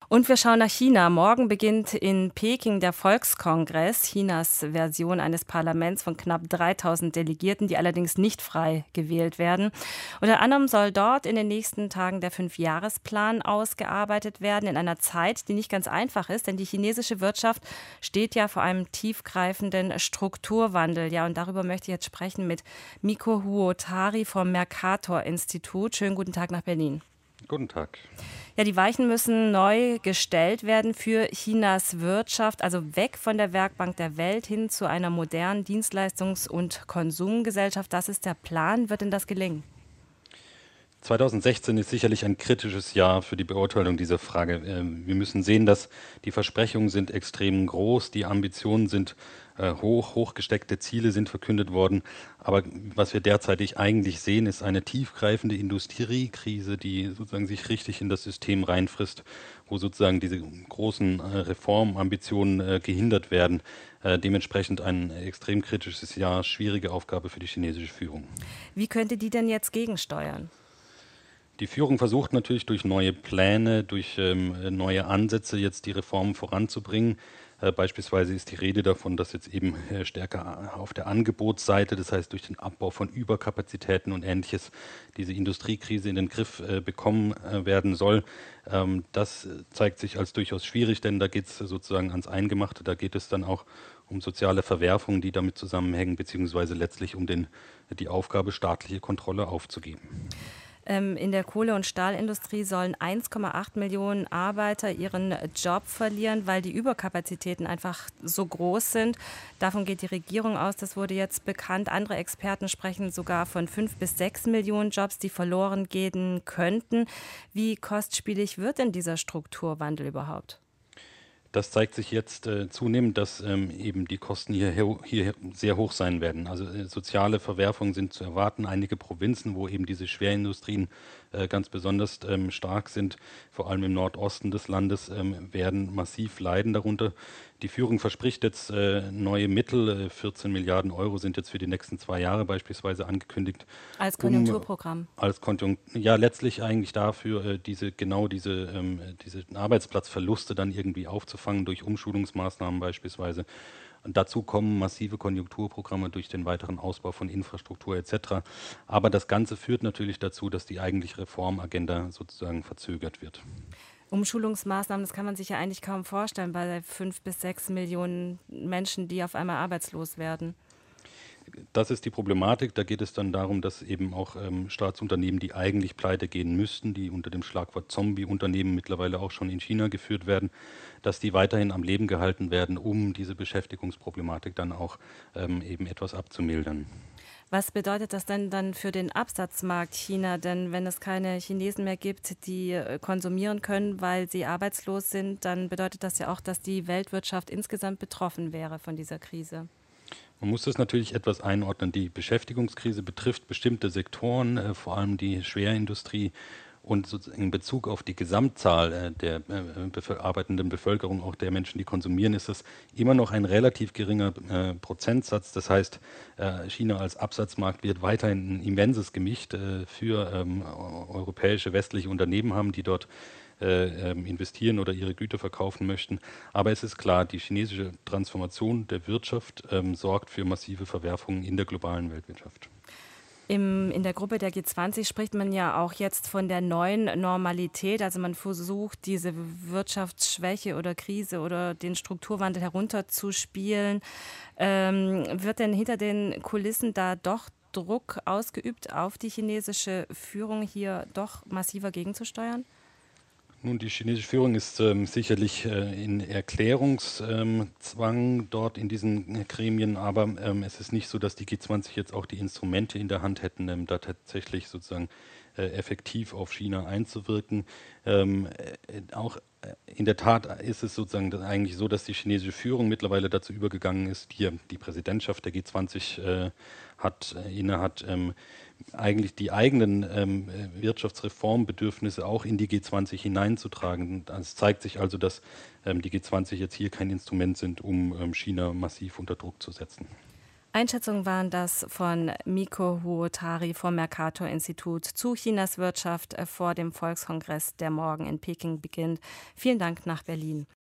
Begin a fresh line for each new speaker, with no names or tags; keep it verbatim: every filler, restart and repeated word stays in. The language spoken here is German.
Und wir schauen nach China. Morgen beginnt in Peking der Volkskongress, Chinas Version eines Parlaments von knapp dreitausend Delegierten, die allerdings nicht frei gewählt werden. Unter anderem soll dort in den nächsten Tagen der Fünfjahresplan ausgearbeitet werden, in einer Zeit, die nicht ganz einfach ist, denn die chinesische Wirtschaft steht ja vor einem tiefgreifenden Strukturwandel. Ja, und darüber möchte ich jetzt sprechen mit Miko Huotari vom Mercator-Institut. Schönen guten Tag nach Berlin.
Guten Tag.
Ja, die Weichen müssen neu gestellt werden für Chinas Wirtschaft, also weg von der Werkbank der Welt hin zu einer modernen Dienstleistungs- und Konsumgesellschaft. Das ist der Plan. Wird denn das gelingen?
zweitausendsechzehn ist sicherlich ein kritisches Jahr für die Beurteilung dieser Frage. Wir müssen sehen, dass die Versprechungen sind extrem groß, die Ambitionen sind hoch, hochgesteckte Ziele sind verkündet worden. Aber was wir derzeitig eigentlich sehen, ist eine tiefgreifende Industriekrise, die sozusagen sich richtig in das System reinfrisst, wo sozusagen diese großen Reformambitionen gehindert werden. Dementsprechend ein extrem kritisches Jahr, schwierige Aufgabe für die chinesische Führung.
Wie könnte die denn jetzt gegensteuern?
Die Führung versucht natürlich durch neue Pläne, durch ähm, neue Ansätze jetzt die Reformen voranzubringen. Äh, beispielsweise ist die Rede davon, dass jetzt eben äh, stärker auf der Angebotsseite, das heißt durch den Abbau von Überkapazitäten und Ähnliches, diese Industriekrise in den Griff äh, bekommen äh, werden soll. Ähm, das zeigt sich als durchaus schwierig, denn da geht es sozusagen ans Eingemachte, da geht es dann auch um soziale Verwerfungen, die damit zusammenhängen, beziehungsweise letztlich um den, die Aufgabe, staatliche Kontrolle aufzugeben.
In der Kohle- und Stahlindustrie sollen eins Komma acht Millionen Arbeiter ihren Job verlieren, weil die Überkapazitäten einfach so groß sind. Davon geht die Regierung aus, das wurde jetzt bekannt. Andere Experten sprechen sogar von fünf bis sechs Millionen Jobs, die verloren gehen könnten. Wie kostspielig wird denn dieser Strukturwandel überhaupt?
Das zeigt sich jetzt äh, zunehmend, dass ähm, eben die Kosten hier, hier sehr hoch sein werden. Also äh, soziale Verwerfungen sind zu erwarten. Einige Provinzen, wo eben diese Schwerindustrien äh, ganz besonders ähm, stark sind, vor allem im Nordosten des Landes, ähm, werden massiv leiden darunter. Die Führung verspricht jetzt äh, neue Mittel. vierzehn Milliarden Euro sind jetzt für die nächsten zwei Jahre beispielsweise angekündigt.
Als Konjunkturprogramm.
Um, als Konjunktur, ja, letztlich eigentlich dafür, äh, diese genau diese, ähm, diese Arbeitsplatzverluste dann irgendwie aufzufangen durch Umschulungsmaßnahmen beispielsweise. Und dazu kommen massive Konjunkturprogramme durch den weiteren Ausbau von Infrastruktur et cetera. Aber das Ganze führt natürlich dazu, dass die eigentliche Reformagenda sozusagen verzögert wird.
Umschulungsmaßnahmen, das kann man sich ja eigentlich kaum vorstellen bei fünf bis sechs Millionen Menschen, die auf einmal arbeitslos werden.
Das ist die Problematik. Da geht es dann darum, dass eben auch ähm, Staatsunternehmen, die eigentlich pleite gehen müssten, die unter dem Schlagwort Zombie-Unternehmen mittlerweile auch schon in China geführt werden, dass die weiterhin am Leben gehalten werden, um diese Beschäftigungsproblematik dann auch ähm, eben etwas abzumildern.
Was bedeutet das denn dann für den Absatzmarkt China? Denn wenn es keine Chinesen mehr gibt, die konsumieren können, weil sie arbeitslos sind, dann bedeutet das ja auch, dass die Weltwirtschaft insgesamt betroffen wäre von dieser Krise.
Man muss das natürlich etwas einordnen. Die Beschäftigungskrise betrifft bestimmte Sektoren, äh, vor allem die Schwerindustrie. Und in Bezug auf die Gesamtzahl äh, der äh, bevölker- arbeitenden Bevölkerung, auch der Menschen, die konsumieren, ist das immer noch ein relativ geringer äh, Prozentsatz. Das heißt, äh, China als Absatzmarkt wird weiterhin ein immenses Gewicht äh, für ähm, europäische, westliche Unternehmen haben, die dort äh, investieren oder ihre Güter verkaufen möchten. Aber es ist klar, die chinesische Transformation der Wirtschaft ähm, sorgt für massive Verwerfungen in der globalen Weltwirtschaft.
Im, in der Gruppe der G zwanzig spricht man ja auch jetzt von der neuen Normalität. Also man versucht, diese Wirtschaftsschwäche oder Krise oder den Strukturwandel herunterzuspielen. Ähm, wird denn hinter den Kulissen da doch Druck ausgeübt auf die chinesische Führung, hier doch massiver gegenzusteuern?
Nun, die chinesische Führung ist ähm, sicherlich äh, in Erklärungszwang ähm, dort in diesen Gremien, aber ähm, es ist nicht so, dass die G zwanzig jetzt auch die Instrumente in der Hand hätten, ähm, da tatsächlich sozusagen äh, effektiv auf China einzuwirken. Ähm, äh, auch äh, in der Tat ist es sozusagen eigentlich so, dass die chinesische Führung mittlerweile dazu übergegangen ist, hier die Präsidentschaft der G zwanzig äh, hat, äh, inne hat, ähm, eigentlich die eigenen ähm, Wirtschaftsreformbedürfnisse auch in die G zwanzig hineinzutragen. Es zeigt sich also, dass ähm, die G zwanzig jetzt hier kein Instrument sind, um ähm, China massiv unter Druck zu setzen.
Einschätzungen waren das von Miko Huotari vom Mercator-Institut zu Chinas Wirtschaft vor dem Volkskongress, der morgen in Peking beginnt. Vielen Dank nach Berlin.